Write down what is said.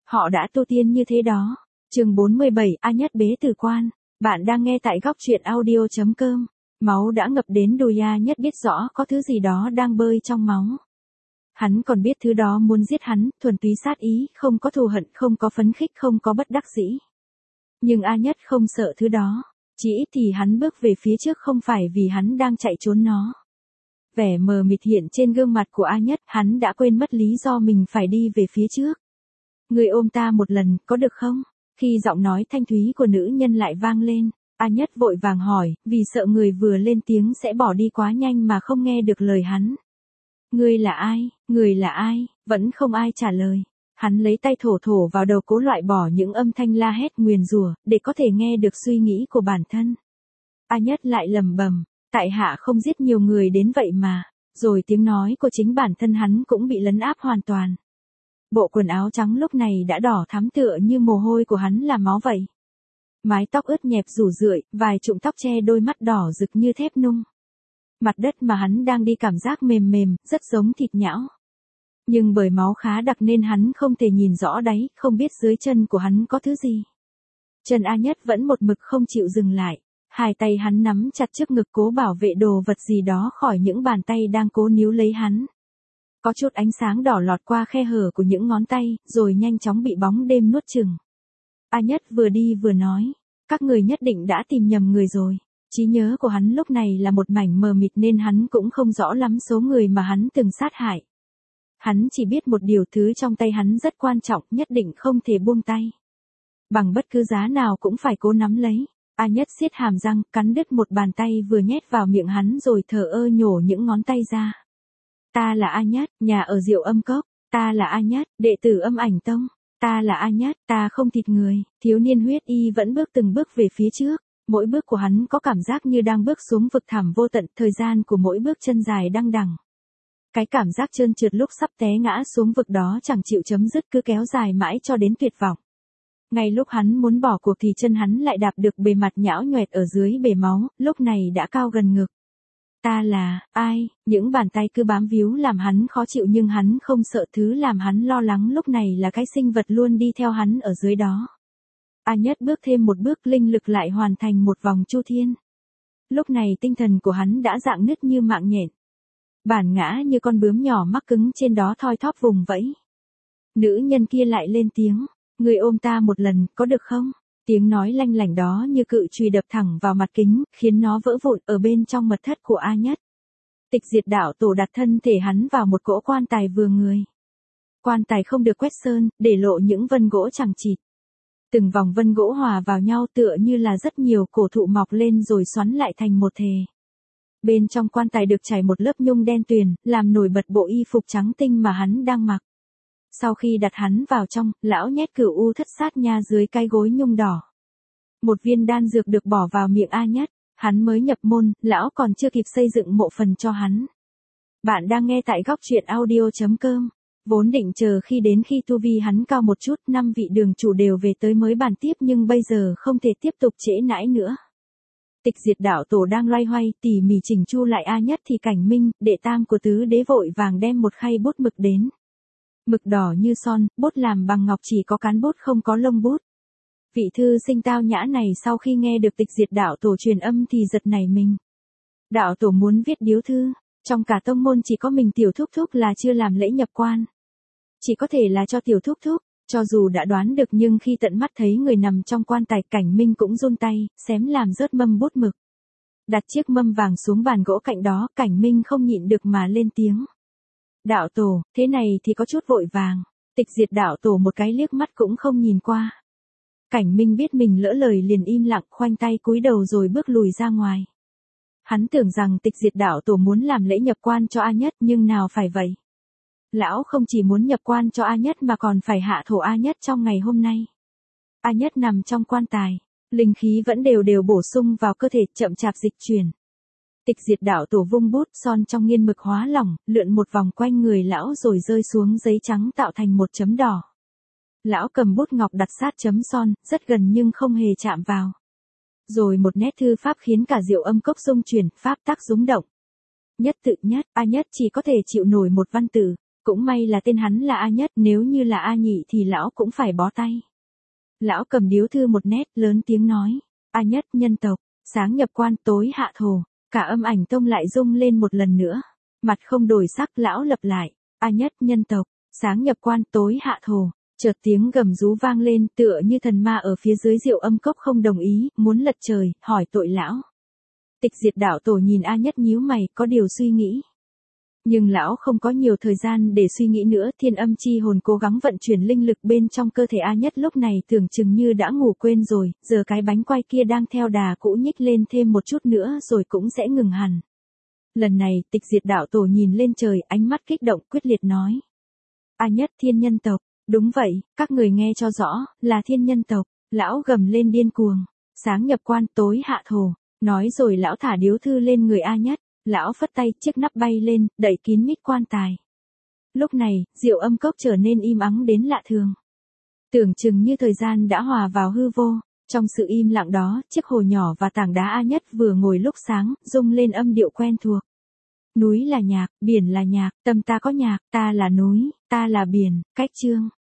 Họ đã tu tiên như thế đó. Chương 47, A Nhất bế tử quan. Bạn đang nghe tại góc truyện audio.com. Máu đã ngập đến đùi A Nhất, biết rõ có thứ gì đó đang bơi trong máu. Hắn còn biết thứ đó muốn giết hắn, thuần túy sát ý, không có thù hận, không có phấn khích, không có bất đắc dĩ. Nhưng A Nhất không sợ thứ đó. Chỉ ít thì hắn bước về phía trước không phải vì hắn đang chạy trốn nó. Vẻ mờ mịt hiện trên gương mặt của A Nhất, hắn đã quên mất lý do mình phải đi về phía trước. Người ôm ta một lần, có được không? Khi giọng nói thanh thúy của nữ nhân lại vang lên, A Nhất vội vàng hỏi, vì sợ người vừa lên tiếng sẽ bỏ đi quá nhanh mà không nghe được lời hắn. Ngươi là ai? Người là ai? Vẫn không ai trả lời. Hắn lấy tay thổ thổ vào đầu, cố loại bỏ những âm thanh la hét nguyền rủa, để có thể nghe được suy nghĩ của bản thân. A Nhất lại lẩm bẩm, tại hạ không giết nhiều người đến vậy mà. Rồi tiếng nói của chính bản thân hắn cũng bị lấn áp hoàn toàn. Bộ quần áo trắng lúc này đã đỏ thắm tựa như mồ hôi của hắn là máu vậy. Mái tóc ướt nhẹp rủ rượi, vài cụm tóc che đôi mắt đỏ rực như thép nung. Mặt đất mà hắn đang đi cảm giác mềm mềm, rất giống thịt nhão. Nhưng bởi máu khá đặc nên hắn không thể nhìn rõ đáy, không biết dưới chân của hắn có thứ gì. Chân A Nhất vẫn một mực không chịu dừng lại. Hai tay hắn nắm chặt trước ngực cố bảo vệ đồ vật gì đó khỏi những bàn tay đang cố níu lấy hắn. Có chút ánh sáng đỏ lọt qua khe hở của những ngón tay, rồi nhanh chóng bị bóng đêm nuốt chửng. A Nhất vừa đi vừa nói, các người nhất định đã tìm nhầm người rồi. Trí nhớ của hắn lúc này là một mảnh mờ mịt nên hắn cũng không rõ lắm số người mà hắn từng sát hại. Hắn chỉ biết một điều, thứ trong tay hắn rất quan trọng, nhất định không thể buông tay. Bằng bất cứ giá nào cũng phải cố nắm lấy. A Nhất siết hàm răng, cắn đứt một bàn tay vừa nhét vào miệng hắn rồi thờ ơ nhổ những ngón tay ra. Ta là A Nhất, nhà ở Diệu Âm Cốc. Ta là A Nhất, đệ tử Âm Ảnh Tông. Ta là A Nhất, ta không thịt người. Thiếu niên huyết y vẫn bước từng bước về phía trước. Mỗi bước của hắn có cảm giác như đang bước xuống vực thẳm vô tận, thời gian của mỗi bước chân dài đăng đẳng. Cái cảm giác trơn trượt lúc sắp té ngã xuống vực đó chẳng chịu chấm dứt, cứ kéo dài mãi cho đến tuyệt vọng. Ngay lúc hắn muốn bỏ cuộc thì chân hắn lại đạp được bề mặt nhão nhoẹt ở dưới bể máu, lúc này đã cao gần ngực. Ta là ai? Những bàn tay cứ bám víu làm hắn khó chịu nhưng hắn không sợ. Thứ làm hắn lo lắng lúc này là cái sinh vật luôn đi theo hắn ở dưới đó. A Nhất bước thêm một bước, linh lực lại hoàn thành một vòng chu thiên. Lúc này tinh thần của hắn đã rạn nứt như mạng nhện. Bản ngã như con bướm nhỏ mắc cứng trên đó thoi thóp vùng vẫy. Nữ nhân kia lại lên tiếng, người ôm ta một lần, có được không? Tiếng nói lanh lảnh đó như cự chùy đập thẳng vào mặt kính, khiến nó vỡ vụn ở bên trong mật thất của A Nhất. Tịch Diệt Đạo Tổ đặt thân thể hắn vào một cỗ quan tài vừa người. Quan tài không được quét sơn, để lộ những vân gỗ chằng chịt. Từng vòng vân gỗ hòa vào nhau tựa như là rất nhiều cổ thụ mọc lên rồi xoắn lại thành một thể. Bên trong quan tài được trải một lớp nhung đen tuyền, làm nổi bật bộ y phục trắng tinh mà hắn đang mặc. Sau khi đặt hắn vào trong, lão nhét Cửu U Thất Sát Nha dưới cái gối nhung đỏ. Một viên đan dược được bỏ vào miệng A Nhất, hắn mới nhập môn, lão còn chưa kịp xây dựng mộ phần cho hắn. Bạn đang nghe tại góc truyện audio.com. Vốn định chờ khi tu vi hắn cao một chút, 5 vị đường chủ đều về tới mới bàn tiếp, nhưng bây giờ không thể tiếp tục trễ nãi nữa. Tịch Diệt Đạo Tổ đang loay hoay tỉ mỉ chỉnh chu lại A Nhất thì Cảnh Minh, đệ tam của tứ đế vội vàng đem một khay bút mực đến. Mực đỏ như son, bút làm bằng ngọc, chỉ có cán bút không có lông bút. Vị thư sinh tao nhã này sau khi nghe được Tịch Diệt Đạo Tổ truyền âm thì giật nảy mình. Đạo Tổ muốn viết điếu thư, trong cả tông môn chỉ có mình Tiểu Thúc Thúc là chưa làm lễ nhập quan. Chỉ có thể là cho Tiểu Thúc Thúc. Cho dù đã đoán được nhưng khi tận mắt thấy người nằm trong quan tài, Cảnh Minh cũng run tay, xém làm rớt mâm bút mực. Đặt chiếc mâm vàng xuống bàn gỗ cạnh đó, Cảnh Minh không nhịn được mà lên tiếng. Đạo Tổ, thế này thì có chút vội vàng. Tịch Diệt Đạo Tổ một cái liếc mắt cũng không nhìn qua. Cảnh Minh biết mình lỡ lời liền im lặng, khoanh tay cúi đầu rồi bước lùi ra ngoài. Hắn tưởng rằng Tịch Diệt Đạo Tổ muốn làm lễ nhập quan cho A Nhất, nhưng nào phải vậy. Lão không chỉ muốn nhập quan cho A Nhất mà còn phải hạ thổ A Nhất trong ngày hôm nay. A Nhất nằm trong quan tài, linh khí vẫn đều đều bổ sung vào cơ thể, chậm chạp dịch chuyển. Tịch Diệt Đạo Tổ vung bút, son trong nghiên mực hóa lỏng, lượn một vòng quanh người lão rồi rơi xuống giấy trắng tạo thành một chấm đỏ. Lão cầm bút ngọc đặt sát chấm son, rất gần nhưng không hề chạm vào. Rồi một nét thư pháp khiến cả Diệu Âm Cốc rung chuyển, pháp tắc rúng động. Nhất tự nhất, A Nhất chỉ có thể chịu nổi một văn tử. Cũng may là tên hắn là A Nhất, nếu như là A Nhị thì lão cũng phải bó tay. Lão cầm điếu thư một nét, lớn tiếng nói. A Nhất nhân tộc, sáng nhập quan, tối hạ thổ. Cả âm ảnh tông lại rung lên một lần nữa. Mặt không đổi sắc, lão lặp lại. A Nhất nhân tộc, sáng nhập quan, tối hạ thổ. Chợt tiếng gầm rú vang lên, tựa như thần ma ở phía dưới Diệu Âm Cốc không đồng ý, muốn lật trời, hỏi tội lão. Tịch Diệt đạo tổ nhìn A Nhất nhíu mày, có điều suy nghĩ. Nhưng lão không có nhiều thời gian để suy nghĩ nữa, Thiên Âm chi hồn cố gắng vận chuyển linh lực bên trong cơ thể A Nhất lúc này tưởng chừng như đã ngủ quên rồi, giờ cái bánh quay kia đang theo đà cũ nhích lên thêm một chút nữa rồi cũng sẽ ngừng hẳn. Lần này, Tịch Diệt đạo tổ nhìn lên trời, ánh mắt kích động quyết liệt nói. A Nhất thiên nhân tộc, đúng vậy, các người nghe cho rõ, là thiên nhân tộc, lão gầm lên điên cuồng, sáng nhập quan, tối hạ thổ, nói rồi lão thả điếu thư lên người A Nhất. Lão phất tay, chiếc nắp bay lên, đậy kín mít quan tài. Lúc này, Diệu Âm Cốc trở nên im ắng đến lạ thường. Tưởng chừng như thời gian đã hòa vào hư vô. Trong sự im lặng đó, chiếc hồ nhỏ và tảng đá A Nhất vừa ngồi lúc sáng, rung lên âm điệu quen thuộc. Núi là nhạc, biển là nhạc, tâm ta có nhạc, ta là núi, ta là biển, cách chương.